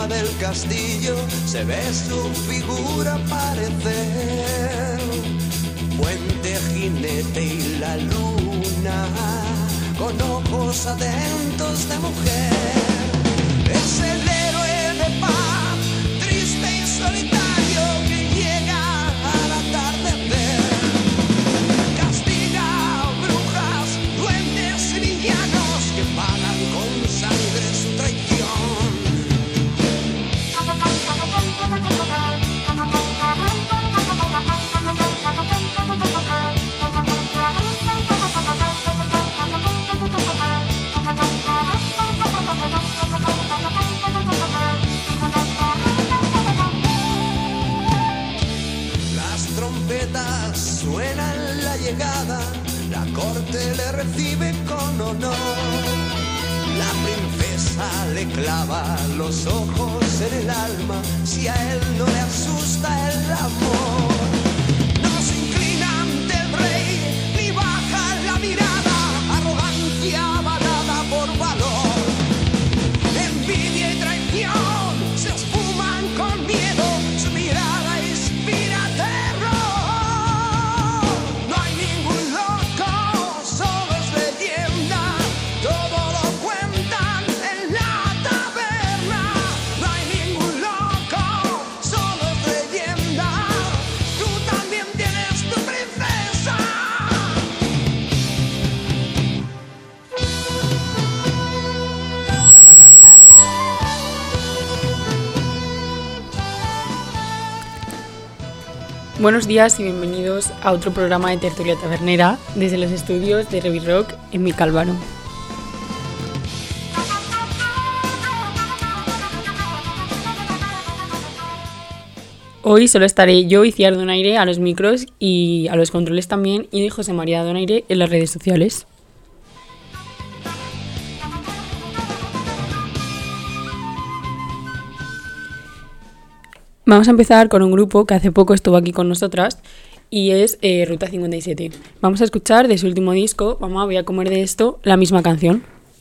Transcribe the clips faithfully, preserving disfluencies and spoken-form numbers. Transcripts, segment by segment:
cima del castillo se ve su figura aparecer. Puente, jinete y la luna, con ojos atentos de mujer. Es el héroe de paz, triste y solitario, que llega al atardecer. Castiga a brujas, duendes y villanos que pagan con sangre su traición. Suena la llegada, la corte le recibe con honor. La princesa le clava los ojos en el alma, si a él no le asusta el amor. No se inclina ante el rey, ni baja la mirada, arrogancia avalada por valor. Envidia y traición se esfuman con miedo, su mirada inspira terror. Buenos días y bienvenidos a otro programa de Tertulia Tabernera desde los estudios de Revi Rock en Vicálvaro. Hoy solo estaré yo, Iciar Donaire, a los micros y a los controles también, y José María Donaire en las redes sociales. Vamos a empezar con un grupo que hace poco estuvo aquí con nosotras y es eh, Ruta cincuenta y siete. Vamos a escuchar de su último disco, Mamá, voy a comer de esto, la misma canción.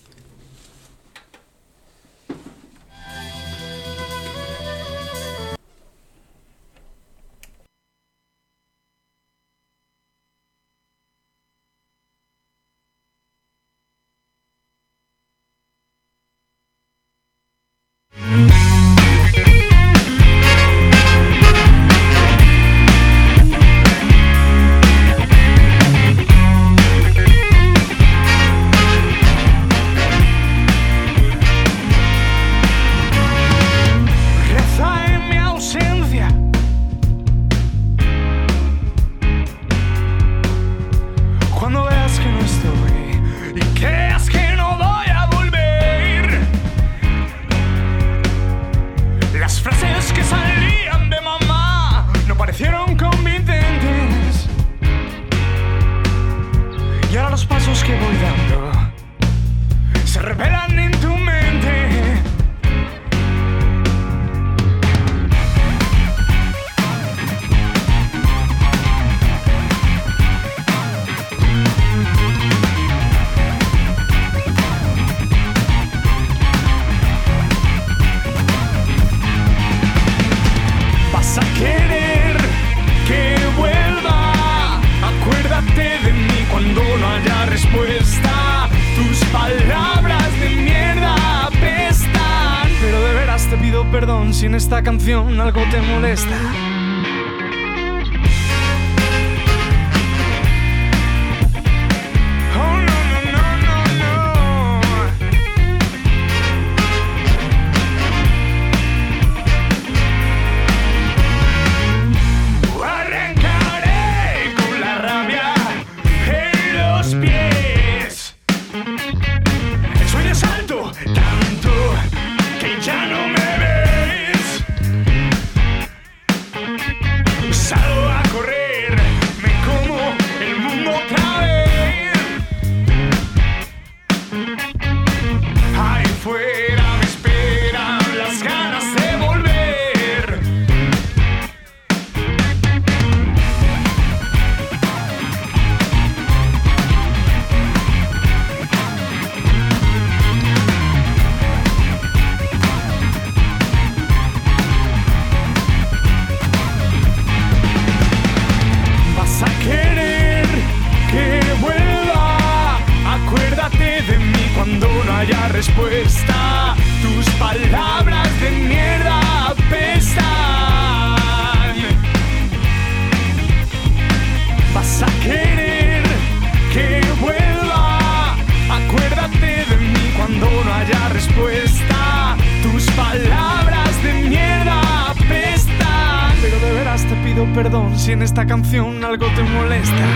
Perdón si en esta canción algo te molesta. Oh, no, no, no, no, no. Arrancaré con la rabia en los pies. El sueño es alto, tanto que ya no me ve. respuesta. Tus palabras de mierda apestan. Vas a querer que vuelva. Acuérdate de mí cuando no haya respuesta. Tus palabras de mierda apestan. Pero de veras te pido perdón si en esta canción algo te molesta.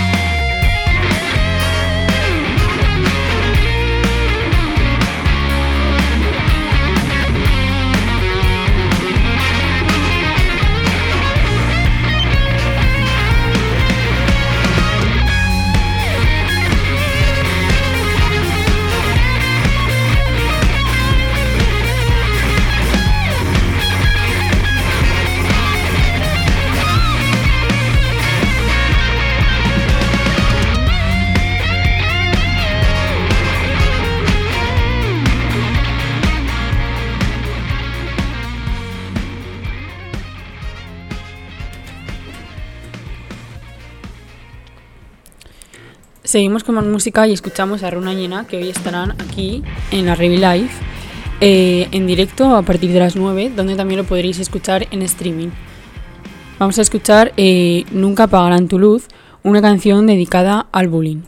Seguimos con más música y escuchamos a Runa Llena, que hoy estarán aquí en la Revi Live eh, en directo a partir de las nueve, donde también lo podréis escuchar en streaming. Vamos a escuchar eh, Nunca apagarán tu luz, una canción dedicada al bullying.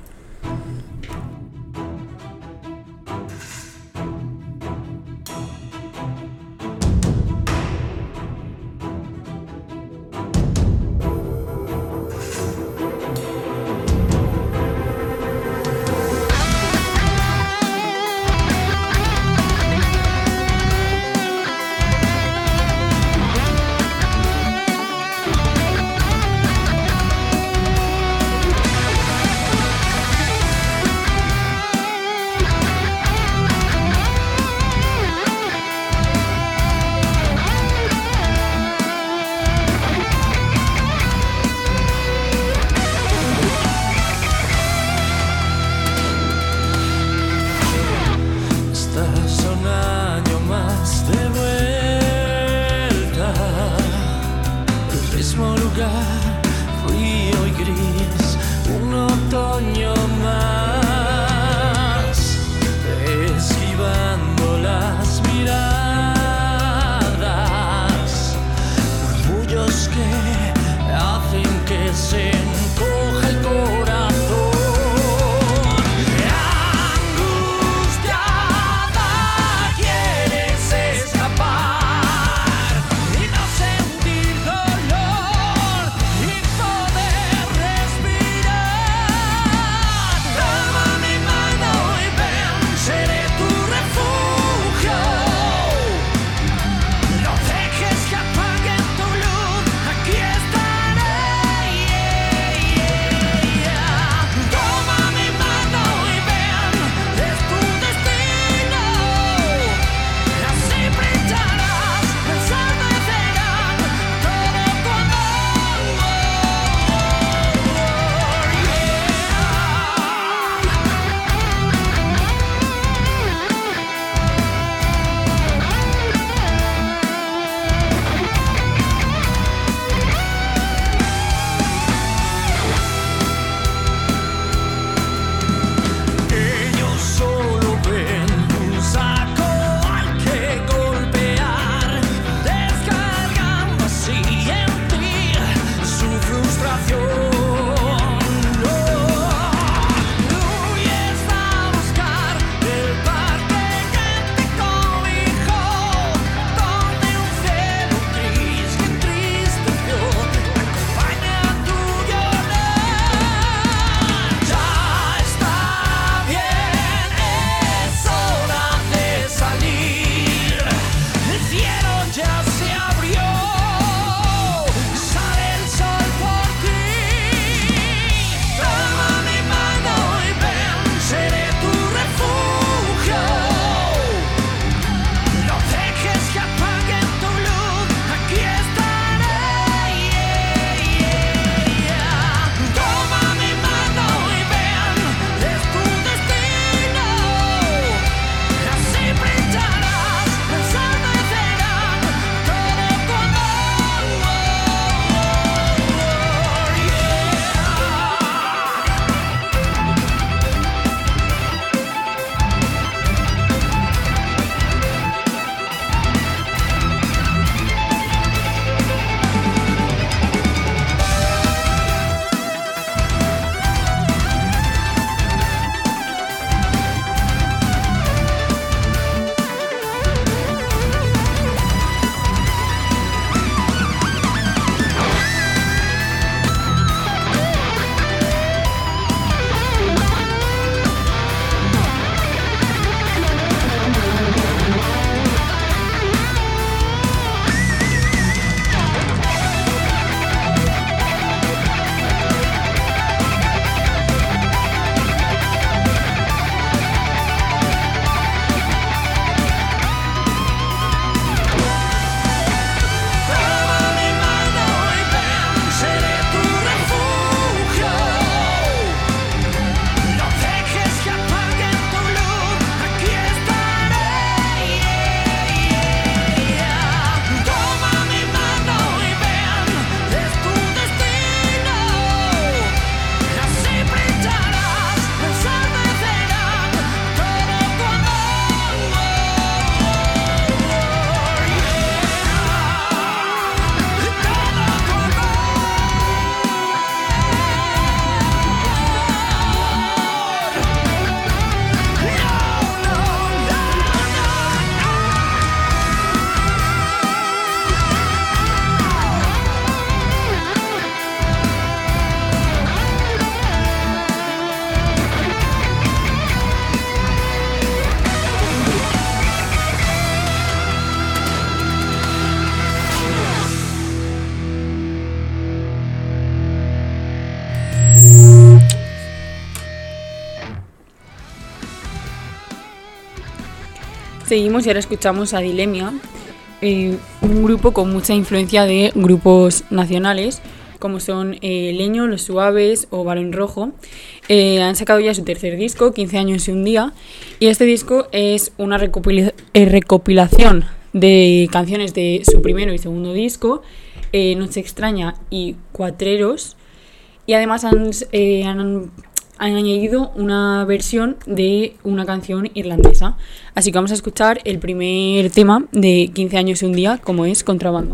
Seguimos y ahora escuchamos a Dilemia, eh, un grupo con mucha influencia de grupos nacionales, como son eh, Leño, Los Suaves o Balón Rojo. Eh, han sacado ya su tercer disco, quince años y un día, y este disco es una recopila- eh, recopilación de canciones de su primero y segundo disco, eh, Noche Extraña y Cuatreros, y además han, eh, han, han añadido una versión de una canción irlandesa. Así que vamos a escuchar el primer tema de quince años y un día, como es Contrabando.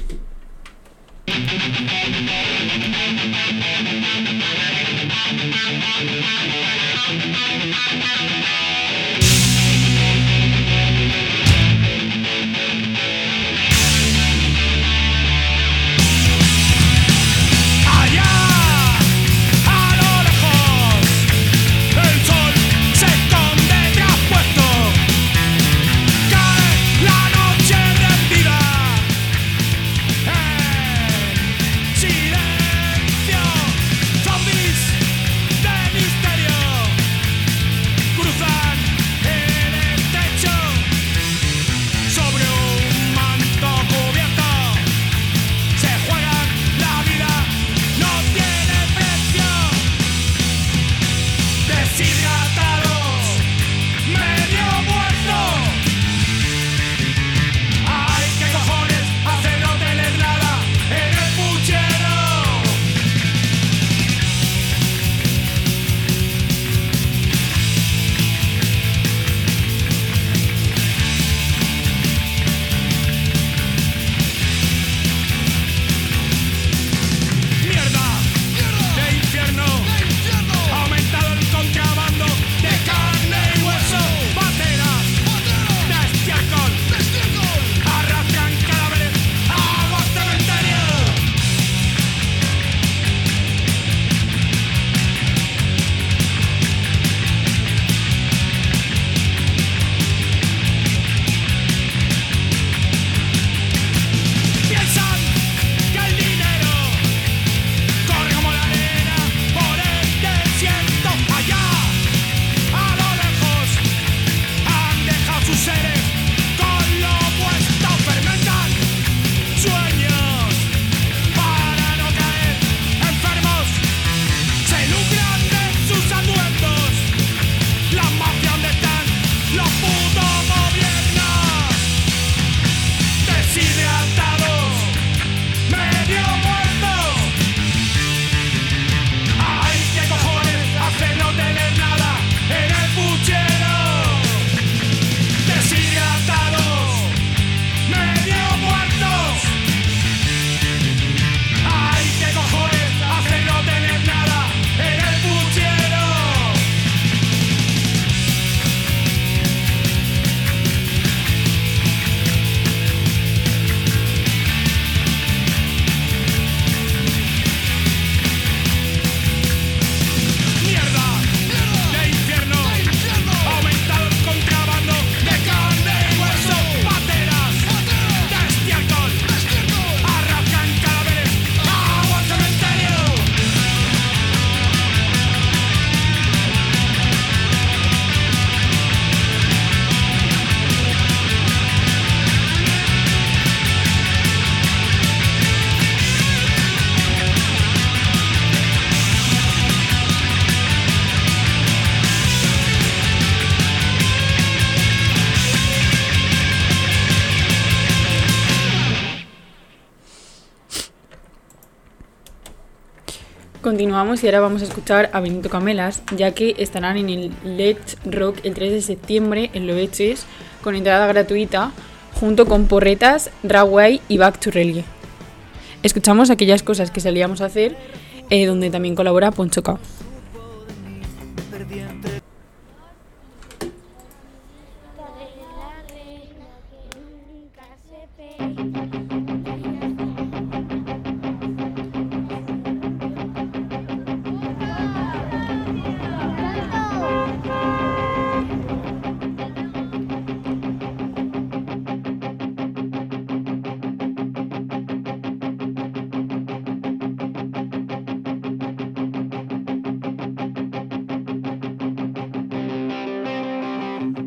Continuamos y ahora vamos a escuchar a Benito Camelas, ya que estarán en el Let's Rock el tres de septiembre en Loeches con entrada gratuita, junto con Porretas, Raway y Back to Religue. Escuchamos aquellas cosas que solíamos hacer, eh, donde también colabora Poncho K.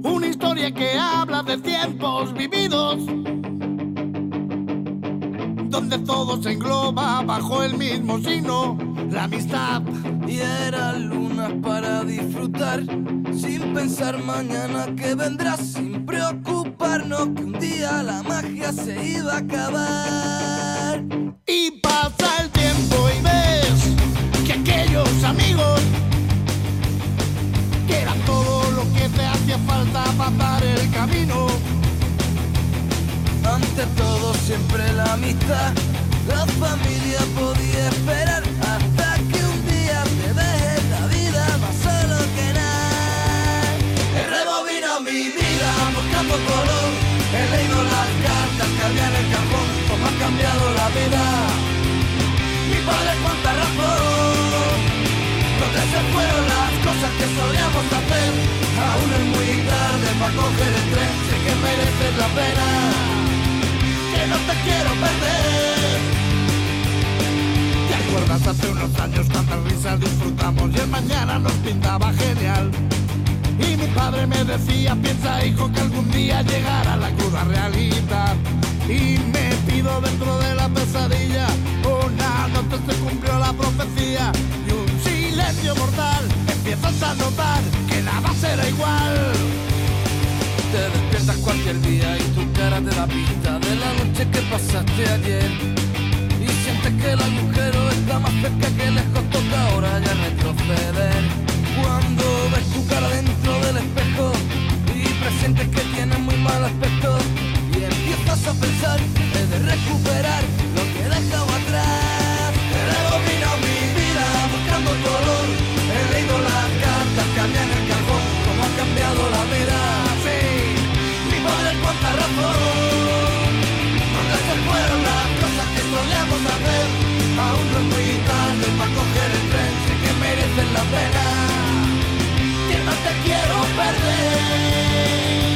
una historia que habla de tiempos vividos, donde todo se engloba bajo el mismo signo, la amistad. Y eran lunas para disfrutar, sin pensar mañana que vendrá, sin preocuparnos que un día la magia se iba a acabar. Y pasa el tiempo y ves que aquellos amigos, que eran todo lo que te hacía falta para dar el camino. Ante todo siempre la amistad, la familia podía esperar hasta que un día te deje la vida más solo que nada. He rebobinado mi vida buscando color, he leído las cartas que había en el cajón, cómo ha cambiado la vida. Mi padre cuánta razón, donde se fueron las cosas que solíamos hacer. Aún es muy tarde para coger el tren, sé que mereces la pena, que no te quiero perder. ¿Te acuerdas hace unos años cuántas risas disfrutamos y el mañana nos pintaba genial? Y mi padre me decía, piensa hijo que algún día llegará la cruda realidad. Y me pido dentro de la pesadilla, una noche se cumplió la profecía y un silencio mortal, empiezas a notar que nada será igual. Te despiertas cualquier día y tu cara te da pista de la noche que pasaste ayer. Y sientes que el agujero está más cerca, que lejos toca ahora ya retroceder. Cuando ves tu cara dentro del espejo y presientes que tienes muy mal aspecto, y empiezas a pensar, he de recuperar lo que he dejado atrás. He rebobinado mi vida buscando color, he leído las cartas que había en el cajón, cómo ha cambiado la vida. Cuánta razón, donde se fueron las cosas que solíamos hacer. Aún no es muy tarde para coger el tren, sé que mereces la pena, que no te quiero perder.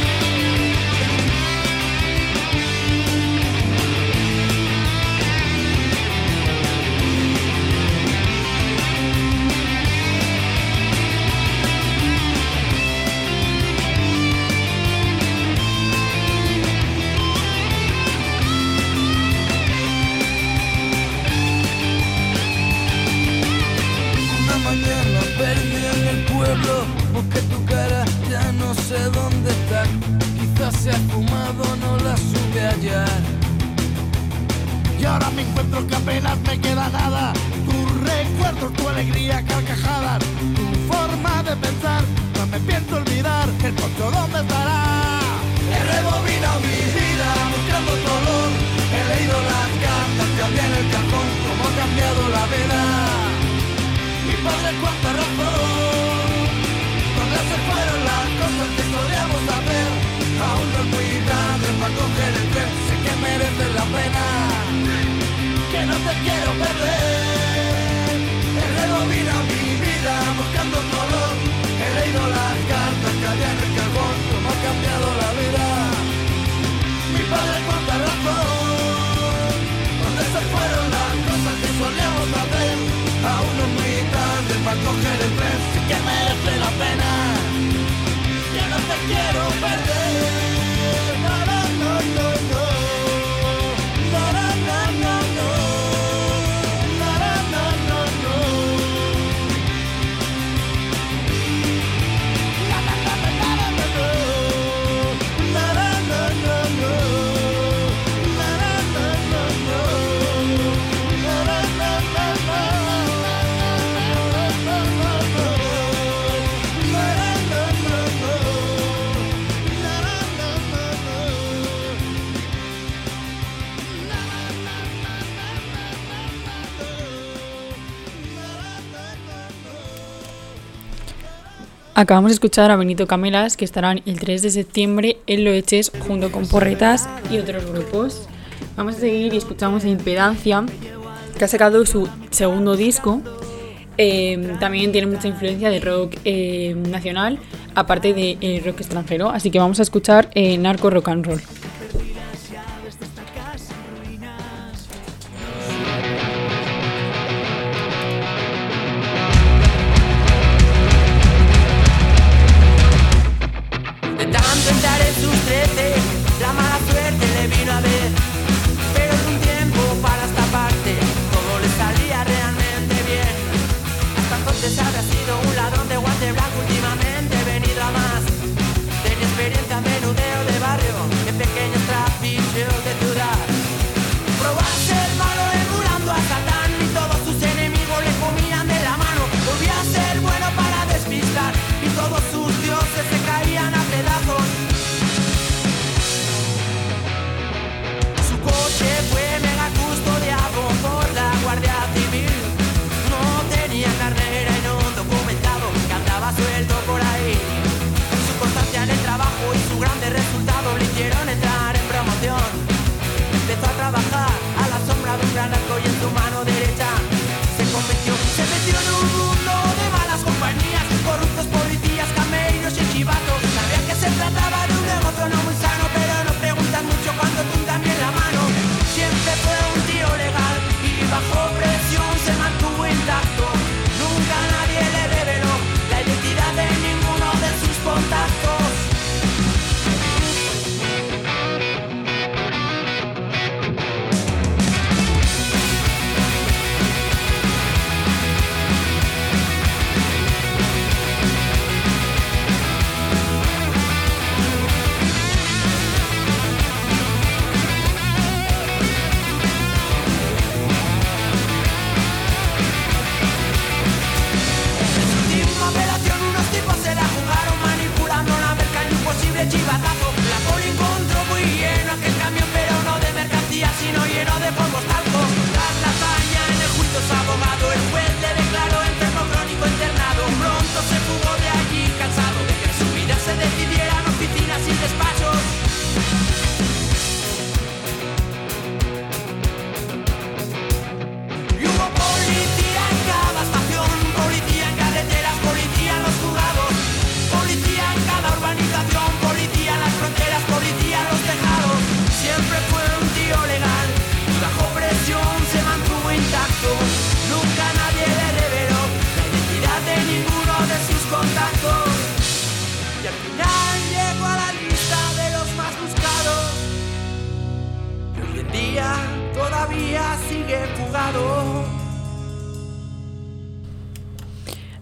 Mañana perdí en el pueblo, busqué tu cara, ya no sé dónde está. Quizás se ha fumado, no la supe hallar. Y ahora me encuentro que apenas me queda nada, tus recuerdos, tu alegría, carcajadas, tu forma de pensar, no me pienso olvidar, el poncho dónde estará. He rebobinado mi vida buscando color, he leído las cartas que había en el cajón, cómo ha cambiado la vida. Mi padre cuánta razón, donde se fueron las cosas que solíamos hacer. Aún no es muy tarde para coger el tren, sé que mereces la pena, que no te quiero perder. He rebobinado mi vida buscando color, he leído las cartas que había en el cajón, cómo ha cambiado la vida. Mi padre cuánta razón, donde se fueron las cosas que solíamos hacer. Aún no es muy tarde para coger el tren, sí que merece la pena, que no te quiero perder. No, no, no, no, no. No, no, no, no, no. No, no, no, no, no. No, no, no, no, no, no, no. No, no, no, no, no. No, no, no, no, no. No, no, no, no, no. Acabamos de escuchar a Benito Camelas, que estarán el tres de septiembre en Loeches junto con Porretas y otros grupos. Vamos a seguir y escuchamos a Impedancia, que ha sacado su segundo disco. Eh, también tiene mucha influencia de rock eh, nacional, aparte de eh, rock extranjero. Así que vamos a escuchar eh, Narco Rock and Roll. De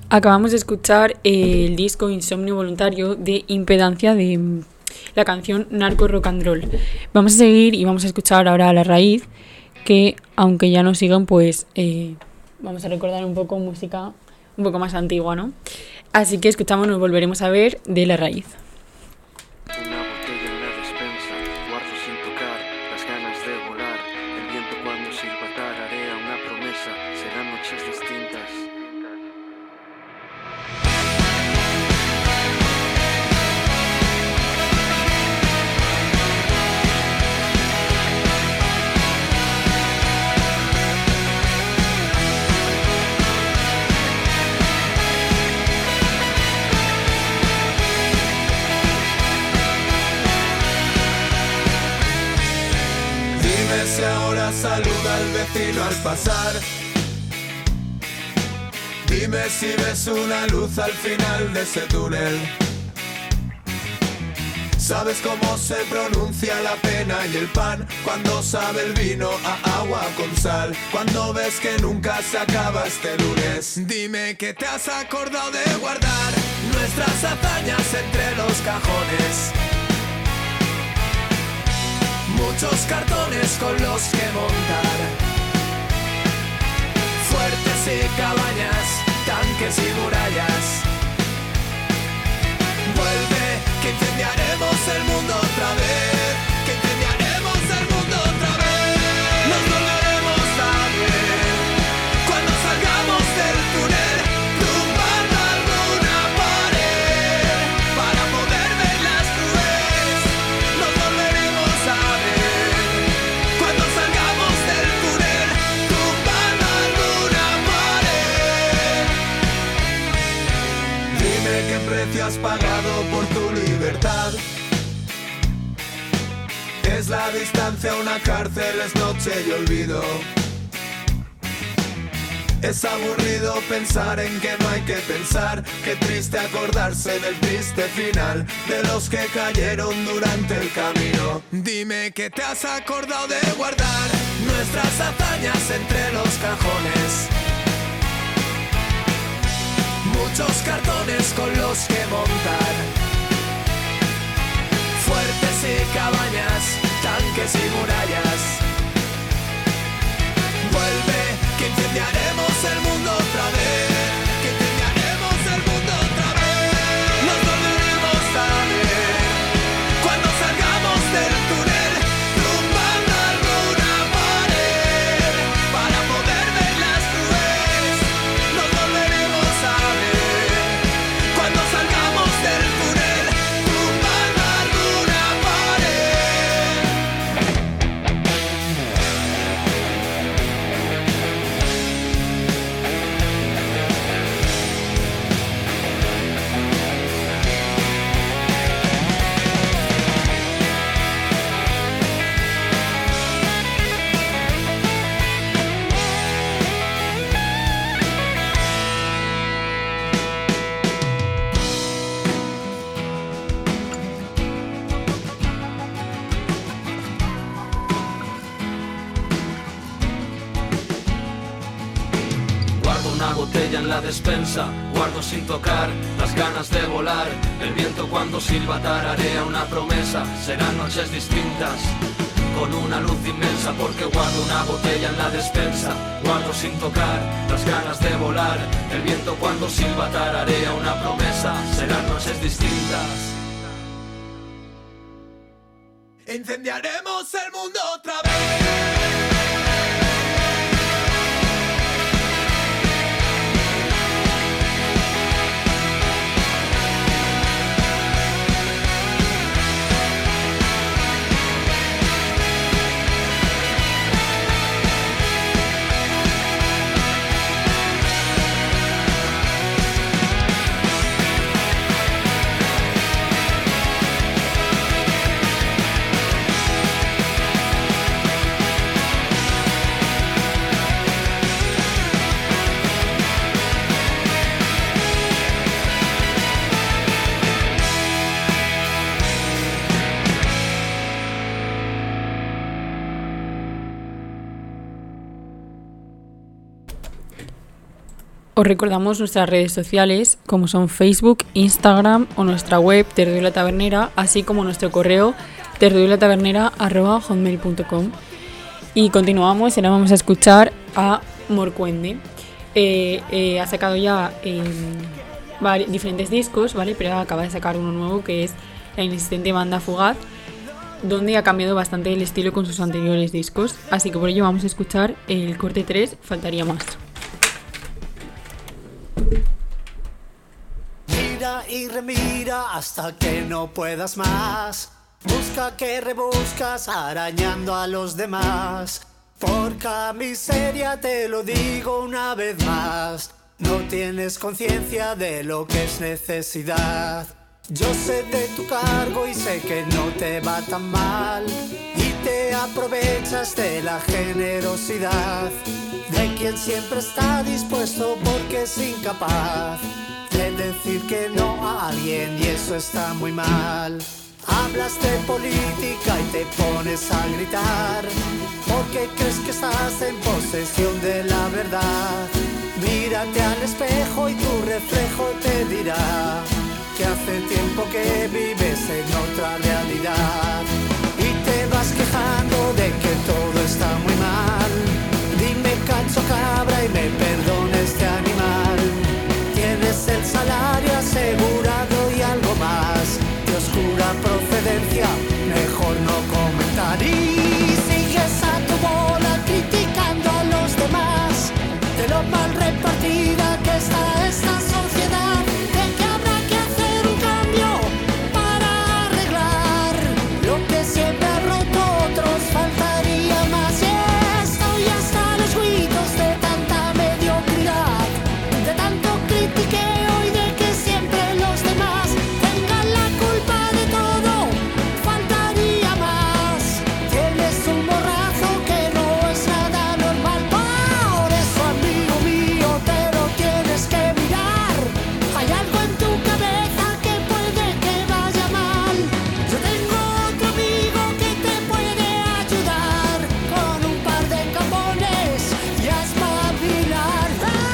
Acabamos de escuchar el disco Insomnio Voluntario de Impedancia de la canción Narco Rock and Roll. Vamos a seguir y vamos a escuchar ahora a La Raíz, que aunque ya no sigan, pues eh, vamos a recordar un poco música un poco más antigua, ¿no? Así que escuchamos, nos volveremos a ver de La Raíz. Una botella en la despensa, guardo sin tocar, las ganas de volar, el viento cuando silbatar haré una promesa, serán noches distintas. Si ahora saluda al vecino al pasar. Dime si ves una luz al final de ese túnel. ¿Sabes cómo se pronuncia la pena y el pan? Cuando sabe el vino a agua con sal. Cuando ves que nunca se acaba este lunes. Dime que te has acordado de guardar nuestras hazañas entre los cajones. Muchos cartones con los que montar. Fuertes y cabañas, tanques y murallas. Vuelve, que incendiaremos el mundo otra vez. Que incendiaremos el mundo otra vez. Nos volveremos a ver cuando salgamos del túnel, tumbando alguna pared para poder ver las nubes. Nos volveremos a ver cuando salgamos del túnel, tumbando alguna pared. Dime qué precio has pagado por tu libertad. Es la distancia a una cárcel, es noche y olvido. Es aburrido pensar en que no hay que pensar. Qué triste acordarse del triste final de los que cayeron durante el camino. Dime que te has acordado de guardar nuestras hazañas entre los cajones. Muchos cartones con los que montar. Fuertes y cabañas, tanques y murallas. Vuelve, que incendiaremos el mundo otra vez. Que incendiaremos el mundo otra vez. Nos volveremos a ver cuando salgamos del túnel, tumbando alguna pared para poder ver las nubes. Nos volveremos a ver cuando salgamos del túnel, tumbando alguna pared. Guardo una botella en la despensa, guardo sin tocar, las ganas de volar. El viento cuando silbatar haré una promesa, serán noches distintas, con una luz inmensa. Porque guardo una botella en la despensa, guardo sin tocar, las ganas de volar. El viento cuando silbatar haré una promesa, serán noches distintas. Incendiaremos el mundo otra vez. os recordamos nuestras redes sociales, como son Facebook, Instagram o nuestra web Tertulia La Tabernera, así como nuestro correo tertulialatavernera arroba hotmail punto com. Y continuamos y ahora vamos a escuchar a Morcuende. Eh, eh, ha sacado ya eh, vari- diferentes discos, ¿vale? Pero acaba de sacar uno nuevo que es La Inexistente Banda Fugaz, donde ha cambiado bastante el estilo con sus anteriores discos. Así que por ello vamos a escuchar el corte tres, Faltaría Más. Mira y remira hasta que no puedas más. Busca que rebuscas arañando a los demás. Porca miseria, te lo digo una vez más. No tienes conciencia de lo que es necesidad. Yo sé de tu cargo y sé que no te va tan mal. Y te aprovechas de la generosidad de quien siempre está dispuesto porque es incapaz de decir que no a alguien, y eso está muy mal. Hablas de política y te pones a gritar porque crees que estás en posesión de la verdad. Mírate al espejo y tu reflejo te dirá que hace tiempo que vives en otra realidad. Y te vas quejando de que todo está muy mal. Dime cacho cabra y me perdona este animal. Tienes el salario asegurado y algo más de oscura procedencia, mejor no comentar. Y sigues a tu bola criticando a los demás de lo mal repartida que está esta sociedad, de que habrá que hacer un cambio para arreglar lo que siempre ha roto otros, faltaría más. Y estoy hasta los gritos de tanta mediocridad, de tanto critiqueo y de que siempre los demás tengan la culpa de todo, faltaría más. Tienes un borrazo que no es nada normal, por eso amigo mío te lo tienes que mirar. Hay algo en tu cabeza que puede que vaya mal. Yo tengo otro amigo que te puede ayudar con un par de capones y a espabilar.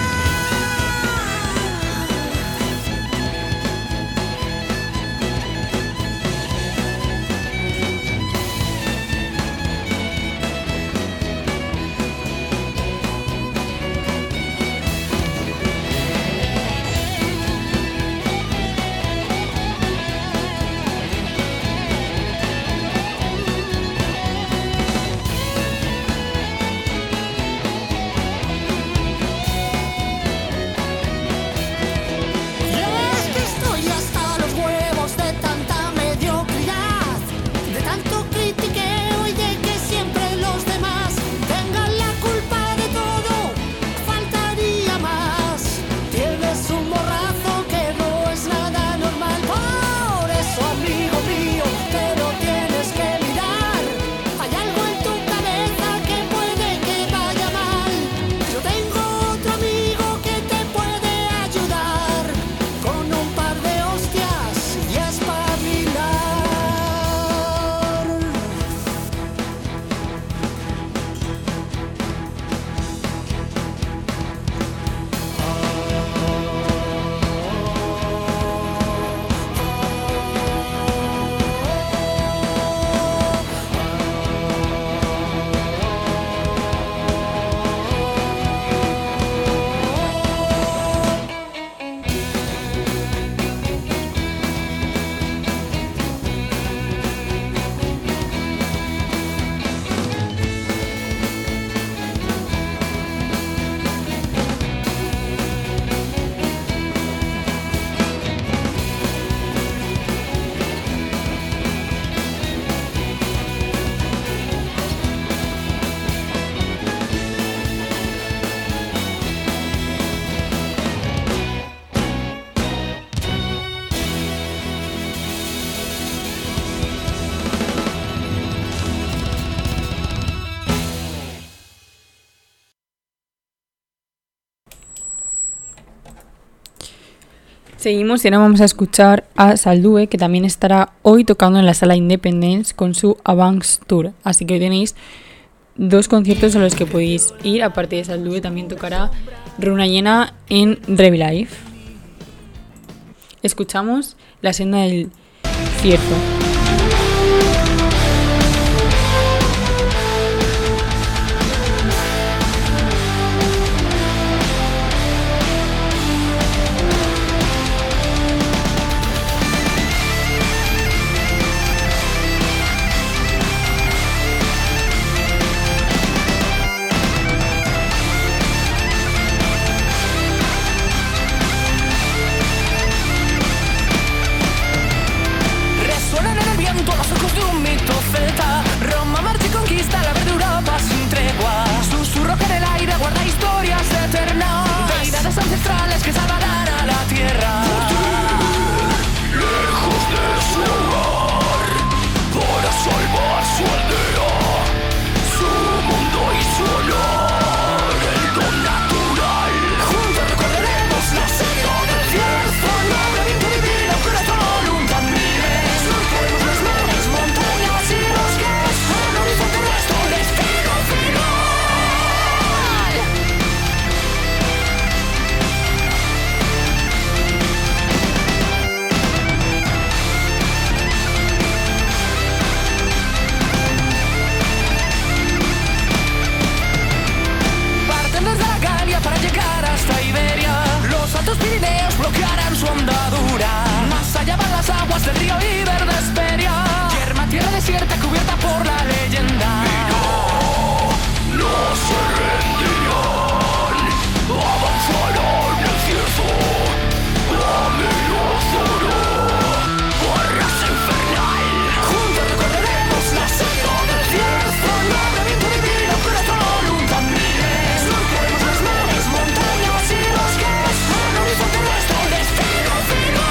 Y es que estoy hasta los huevos de tanta mediocridad, de tanto critiqueo y de que siempre los demás tengan la culpa de todo, faltaría más. Tienes un borrazo que no es nada normal, por eso amigo mío te lo tienes que mirar. Hay algo en tu cabeza que puede que vaya mal. Yo tengo otro amigo que te puede ayudar con un par de hostias y a espabilar. Seguimos y ahora vamos a escuchar a Saldúe, que también estará hoy tocando en la Sala Independence con su Avance Tour. Así que hoy tenéis dos conciertos a los que podéis ir. Aparte de Saldúe, también tocará Runa Llena en Revilife. Escuchamos La senda del cierzo. Ancestrales que salvarán a la tierra. Lejos de su hogar, para salvar su aldea, su mundo y su honor, el don natural. Juntos recorreremos la senda del cierzo, noble viento divino con nuestra voluntad miles. Surcaremos los mares, montañas y bosques, al horizonte nuestro destino final. Para llegar hasta Iberia, los altos Pirineos bloquearán su andadura. Más allá van las aguas del río Iber de Hesperia, yerma tierra desierta cubierta por la leyenda. Y no, no se rendirán, avanzarán el cierzo, amenazará, barras infernal. Juntos recorreremos la senda del cierzo, noble viento divino con nuestra voluntad miles. Surcaremos los mares, montañas y bosques, al horizonte nuestro destino final.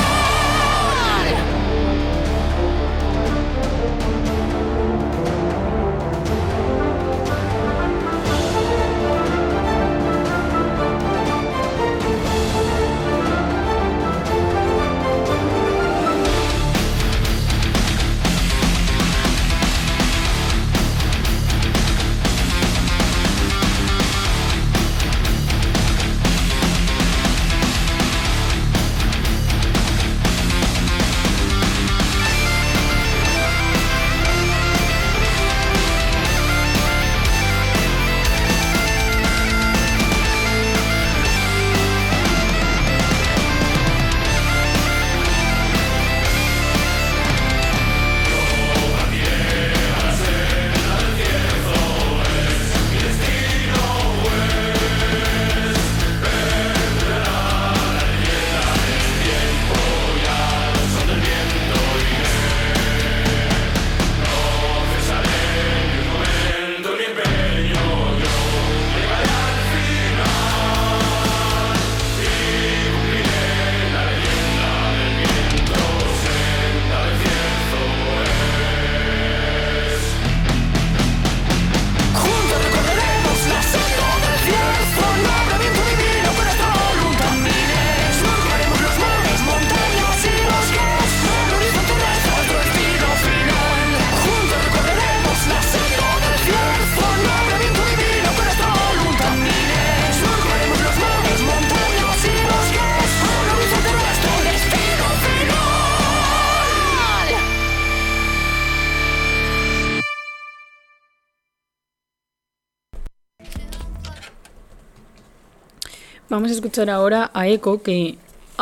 Vamos a escuchar ahora a Eco, que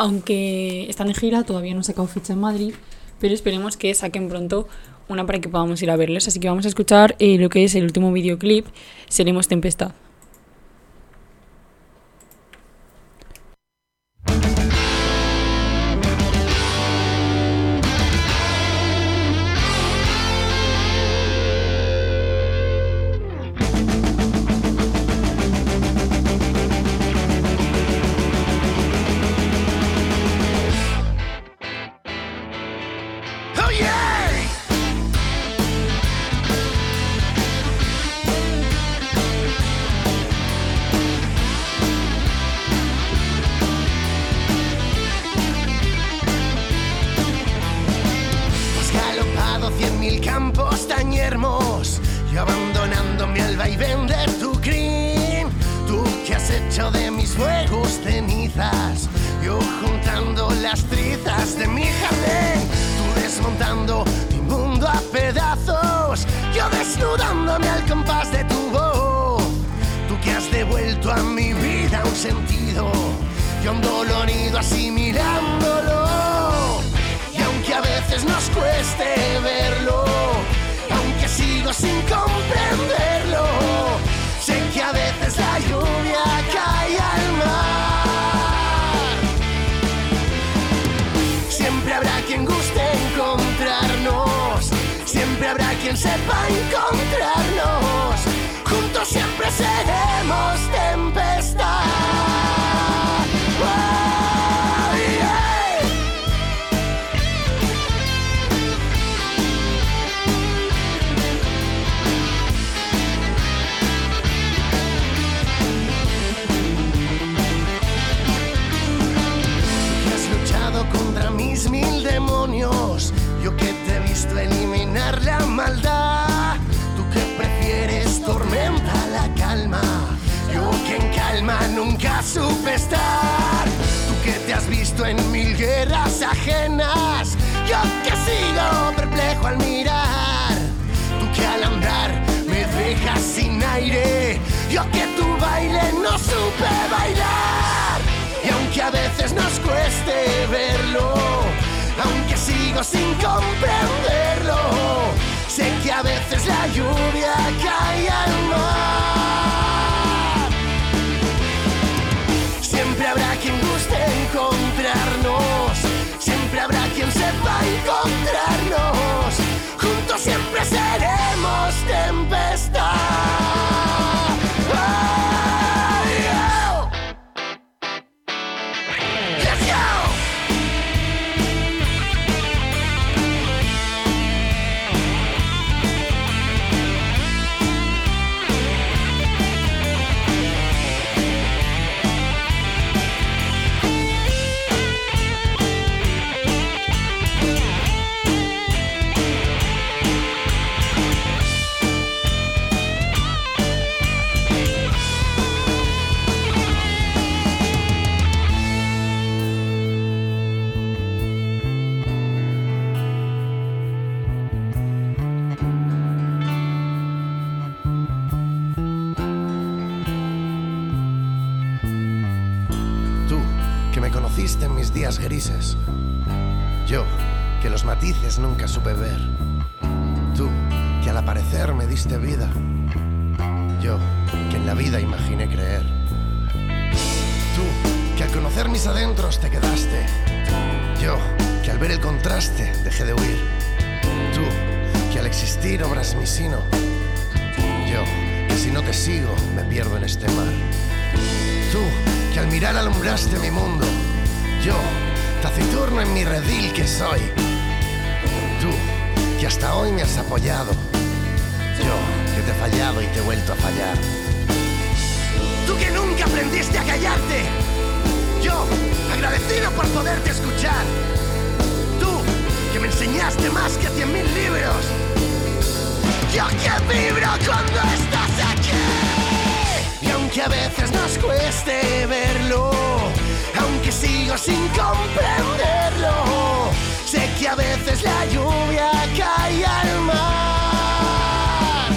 aunque están en gira, todavía no han sacado fecha en Madrid, pero esperemos que saquen pronto una para que podamos ir a verles. Así que vamos a escuchar eh, lo que es el último videoclip, Seremos Tempestad. Yo abandonándome al vaivén de tu crin, tú que has hecho de mis fuegos cenizas, yo juntando las trizas de mi jardín, tú desmontando mi mundo a pedazos, yo desnudándome al compás de tu voz. Tú que has devuelto a mi vida un sentido, yo un dolorido asimilándolo. Y aunque a veces nos cueste verlo, aunque sigo sin comprenderlo, sé que a veces la lluvia cae al mar. Siempre habrá quien guste encontrarnos, siempre habrá quien sepa encontrarnos, juntos siempre seremos tempestad. Oh, yeah. Que has luchado contra mis mil demonios, yo que te he visto eliminar la maldad. Tú que prefieres tormenta a la calma, yo que en calma nunca supe estar. Tú que te has visto en mil guerras ajenas, yo que sigo perplejo al mirar. Tú que al andar me dejas sin aire, yo que tu baile no supe bailar. Y aunque a veces nos cueste verlo, aunque sigo sin comprenderlo, sé que a veces la lluvia cae al mar. Siempre habrá quien guste encontrarnos, siempre habrá quien sepa encontrarnos, juntos siempre seremos tempestad. Oh, yeah. Let's go. En mis días grises, yo que los matices nunca supe ver, tú que al aparecer me diste vida, yo que en la vida imaginé creer, tú que al conocer mis adentros te quedaste, yo que al ver el contraste dejé de huir, tú que al existir obras mi sino, yo que si no te sigo me pierdo en este mar, tú que al mirar alumbraste mi mundo, yo, taciturno en mi redil que soy, tú, que hasta hoy me has apoyado, yo, que te he fallado y te he vuelto a fallar. Tú que nunca aprendiste a callarte, yo, agradecido por poderte escuchar. Tú, que me enseñaste más que cien mil libros, yo que vibro cuando estás aquí. Y aunque a veces nos cueste verlo, aunque sigo sin comprenderlo, sé que a veces la lluvia cae al mar.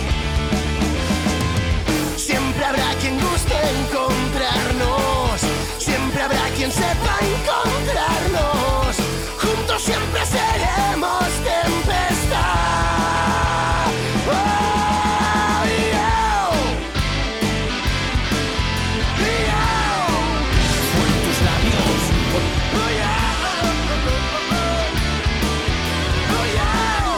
Siempre habrá quien guste encontrarnos, siempre habrá quien sepa encontrarnos, juntos siempre seremos tempestad. Oh, yeah. Yeah. Por tus labios, oh, yeah. Oh, yeah.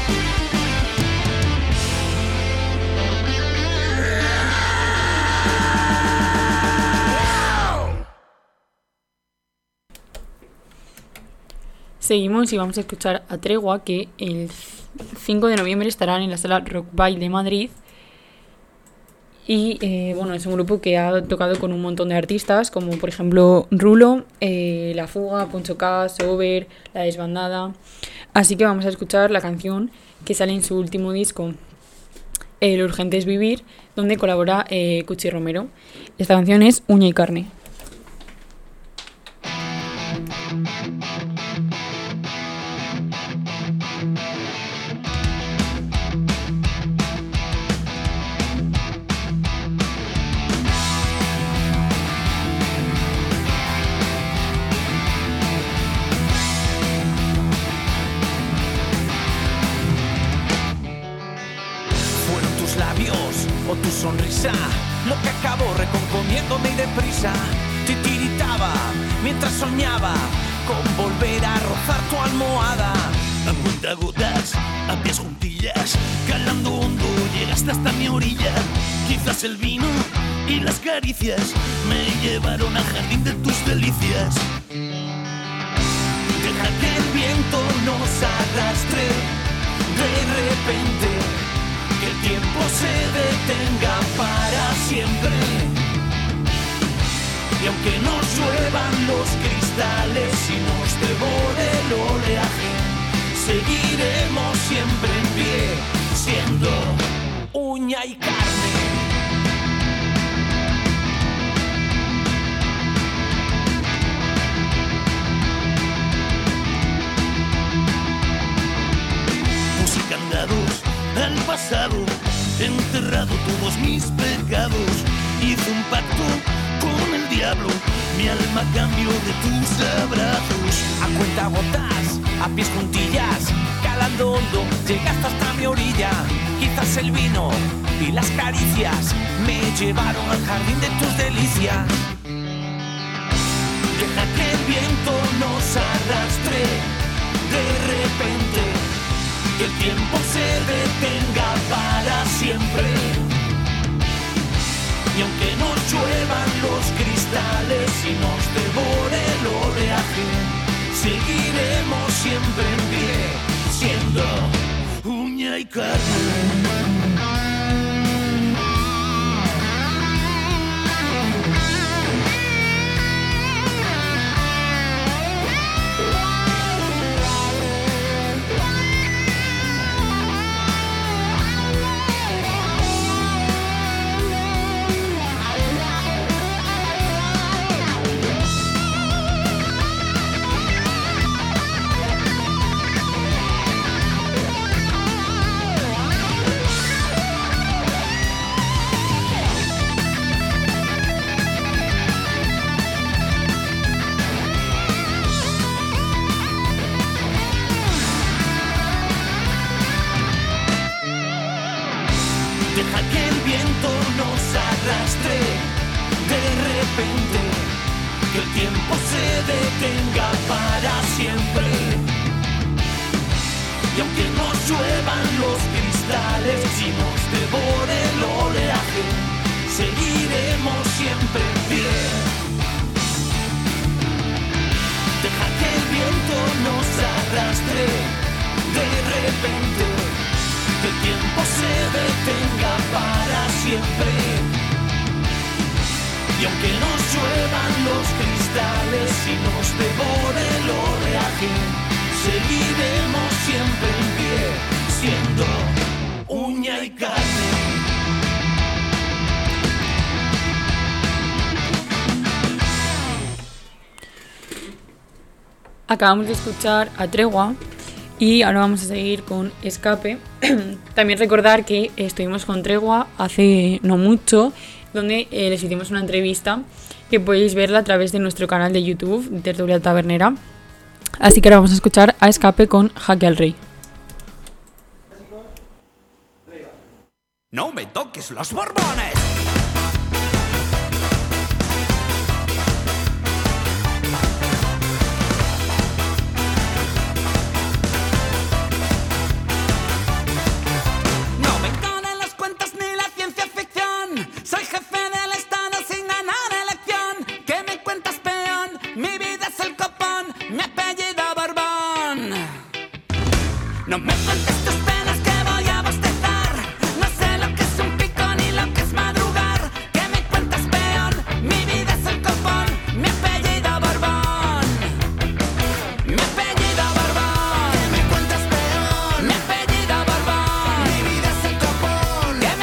Seguimos y vamos a escuchar a Tregua, que el cinco de noviembre estarán en la sala Rock Bay de Madrid. Y eh, bueno, es un grupo que ha tocado con un montón de artistas, como por ejemplo Rulo, eh, La Fuga, Poncho K, Sober, La Desbandada. Así que vamos a escuchar la canción que sale en su último disco, eh, Lo urgente es vivir, donde colabora eh, Cuchi Romero. Esta canción es Uña y carne. O tu sonrisa, lo que acabó recomponiéndome y deprisa. Titiritaba mientras soñaba con volver a rozar tu almohada. A cuentagotas, a pies juntillas, calando hondo, llegaste hasta mi orilla. Quizás el vino y las caricias me llevaron al jardín de tus delicias. Deja que el viento nos arrastre de repente, que el tiempo se detenga para siempre. Y aunque nos lluevan los cristales y nos devore el oleaje, seguiremos siempre en pie, siendo uña y carne. Puse candados al pasado, enterrado todos mis pecados. Hice un pacto con el diablo, mi alma cambió de tus abrazos. A cuentagotas, a pies juntillas, calando hondo, llegaste hasta mi orilla. Quizás el vino y las caricias me llevaron al jardín de tus delicias. Deja que el viento nos arrastre de repente, que el tiempo se detenga para siempre. Y aunque nos lluevan los cristales y nos devore el oleaje, seguiremos siempre en pie, siendo uña y carne. Deja que el viento nos arrastre de repente, que el tiempo se detenga para siempre. Y aunque nos lluevan los cristales y nos devore el oleaje, seguiremos siempre en pie. Deja que el viento nos arrastre de repente, que el tiempo se detenga para siempre. Y aunque nos lluevan los cristales y nos devore el oleaje, seguiremos siempre en pie, siendo uña y carne. Acabamos de escuchar a Tregua y ahora vamos a seguir con Escape. También recordar que estuvimos con Tregua hace no mucho, donde eh, les hicimos una entrevista que podéis verla a través de nuestro canal de YouTube, Tertulia Tabernera. Así que ahora vamos a escuchar a Escape con Jaque al Rey. ¡No me toques los borbones! Soy jefe del estado sin ganar elección. ¿Qué me cuentas, peón? Mi vida es el copón, mi apellido Borbón. No me cuentes tus penas que voy a bostezar. No sé lo que es un pico ni lo que es madrugar. ¿Qué me cuentas, peón? Mi vida es el copón, mi apellido Borbón. Mi apellido Borbón. ¿Qué me cuentas, peón? Mi apellido Borbón. Mi vida es el copón. ¿Qué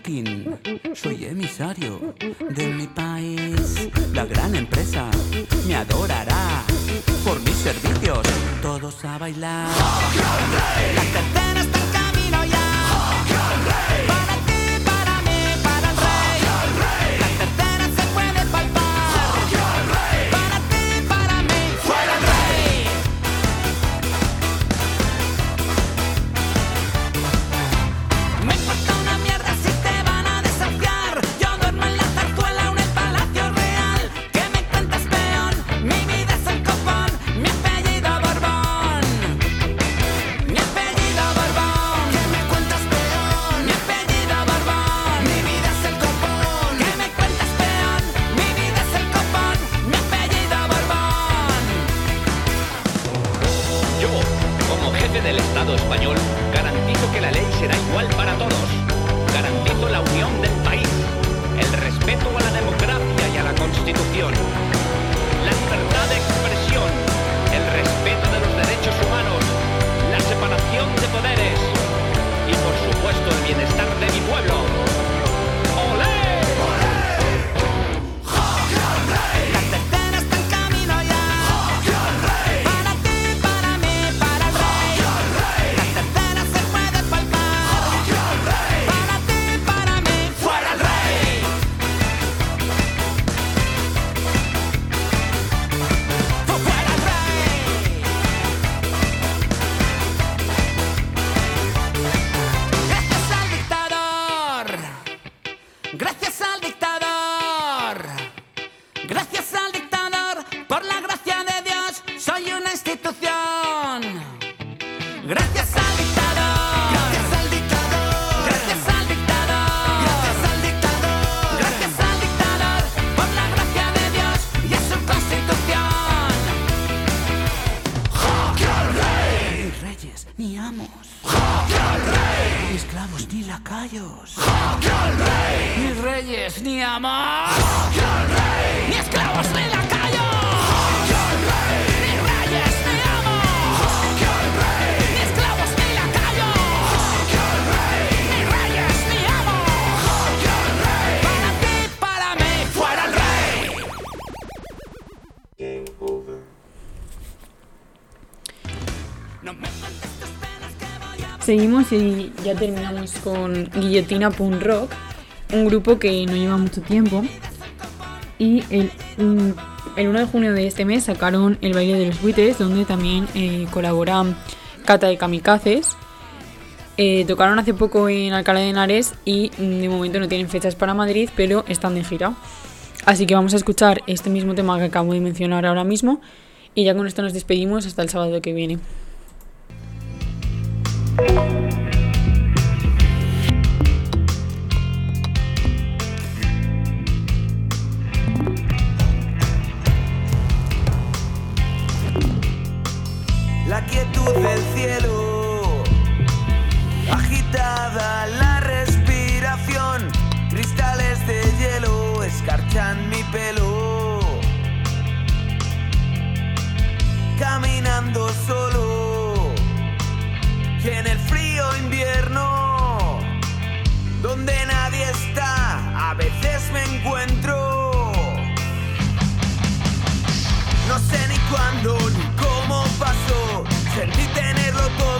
Viking, soy emisario de mi país. La gran empresa me adorará por mis servicios. Todos a bailar. La cartera está en camino ya. Para ti, para mí, para el rey. La cartera se puede palpar. Para ti, para mí, fuera el rey. Me importa una mierda si te van a desafiar. Yo duermo en la zarzuela o en el Palacio Real. Que me cuentas peón, mi vida es el copón. Mi apellido Borbón. Mi apellido Borbón. Que me cuentas peón, mi apellido Borbón. Mi vida es el copón. Que me cuentas peón, mi vida es el copón. Mi apellido Borbón. Yo, como jefe del Estado español, garantizo que la ley será igual para todos. Garantizo la unión del país, el respeto a la democracia y a la Constitución, la libertad de expresión, el respeto de los derechos humanos, la separación de poderes y, por supuesto, el bienestar de mi pueblo. ¡Olé! La cartera está en camino ya. Para ti, para mí, para el rey. La cartera se puede palpar. Para ti, para mí, fuera el rey. Fuera el rey. Gracias al dictador. Gracias al dictador. Gracias al dictador, por la gracia de Dios, soy una institución. Gracias al dictador. Gracias al dictador. Gracias al dictador. Gracias al dictador. Gracias al dictador, por la gracia de Dios y a su constitución. ¡Jaque al rey! Ni reyes, ni amos. ¡Jaque al rey! Ni esclavos, ni lacayos. ¡Jaque al rey! Ni reyes, ni amos. ¡Jaque al rey! Ni esclavos, ni lacayos. ¡Jaque al rey! Ni reyes, ni amos. ¡Jaque al rey! Ni esclavos, ni lacayos. ¡Jaque al rey! Ni reyes, ni amos. ¡Jaque al rey! Para ti, para mí, fuera el rey. No me cuentes tus penas que voy a... Seguimos y ya terminamos con Guillotina Punk Rock, un grupo que no lleva mucho tiempo. Y el, un- el uno de junio de este mes sacaron El baile de los buitres, donde también eh, colaboran Cata de Kamikazes. Eh, tocaron hace poco en Alcalá de Henares y mm, de momento no tienen fechas para Madrid, pero están de gira. Así que vamos a escuchar este mismo tema que acabo de mencionar ahora mismo y ya con esto nos despedimos hasta el sábado que viene. La quietud del cielo, agitada la respiración, cristales de hielo escarchan mi pelo. Caminando solo, y en el frío invierno, donde nadie está, a veces me encuentro. No sé ni cuándo ni cómo pasó, sentí tenerlo todo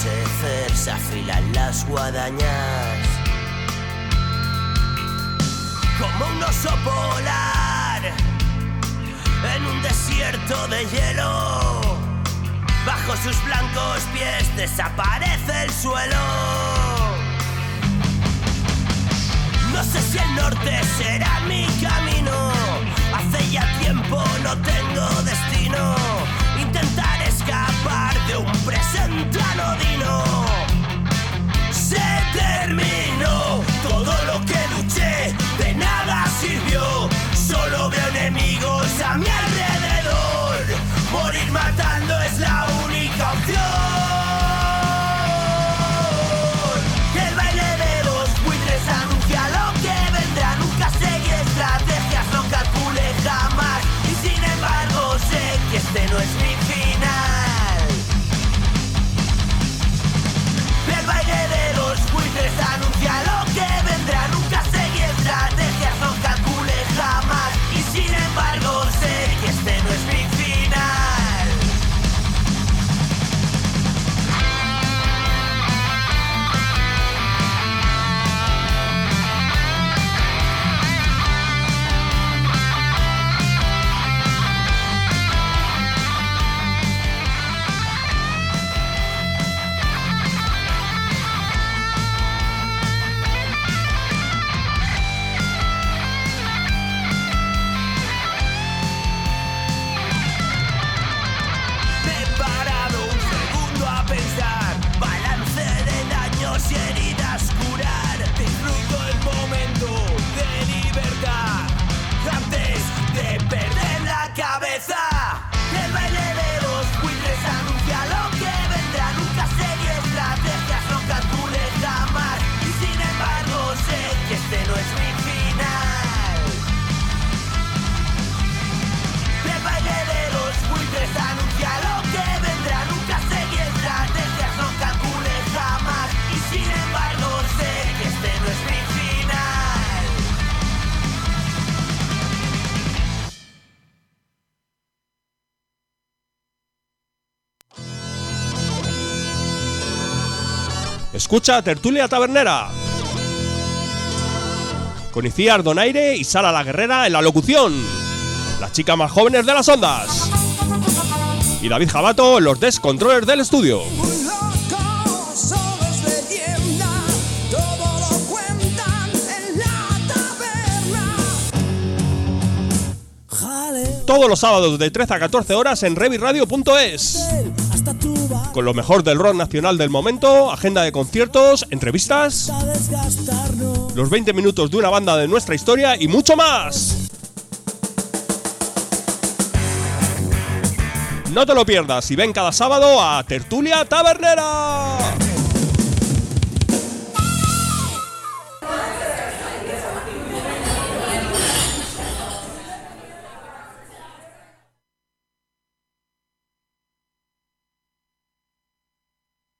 anochecer se afilan las guadañas. Como un oso polar en un desierto de hielo, bajo sus blancos pies desaparece el suelo. No sé si el norte será mi camino, hace ya tiempo no tengo destino. Intentar escapar de un presente anodino. Se terminó todo lo que luché, de nada sirvió. Solo veo enemigos a mi alrededor. Morir matando es la única opción. El baile de los buitres anuncia lo que vendrá. Nunca seguí estrategias, no calculé jamás. Y sin embargo sé que este no es mi final. El baile de los buitres anuncia lo que vendrá. Nunca seguí estrategias, no calculé jamás. Y sin embargo sé que este no es mi final. Y heridas curar, disfruto el momento de libertad antes de perder la cabeza. El baile de los buitres anuncia lo que vendrá. Nunca seguí estrategias, no calculé jamás. Y sin embargo sé que este no es mi final. El baile de los buitres anuncia lo que vendrá. Nunca seguí estrategias, no calculé jamás. Sin embargo sé que este no es mi final. Escucha Tertulia Tabernera con Iciar Donaire y Sara la Guerrera en la locución, las chicas más jóvenes de las ondas, y David Jabato en los descontroles del estudio. Todos los sábados de trece a catorce horas en reviradio punto es, con lo mejor del rock nacional del momento, agenda de conciertos, entrevistas, los veinte minutos de una banda de nuestra historia y mucho más. No te lo pierdas y ven cada sábado a Tertulia Tabernera.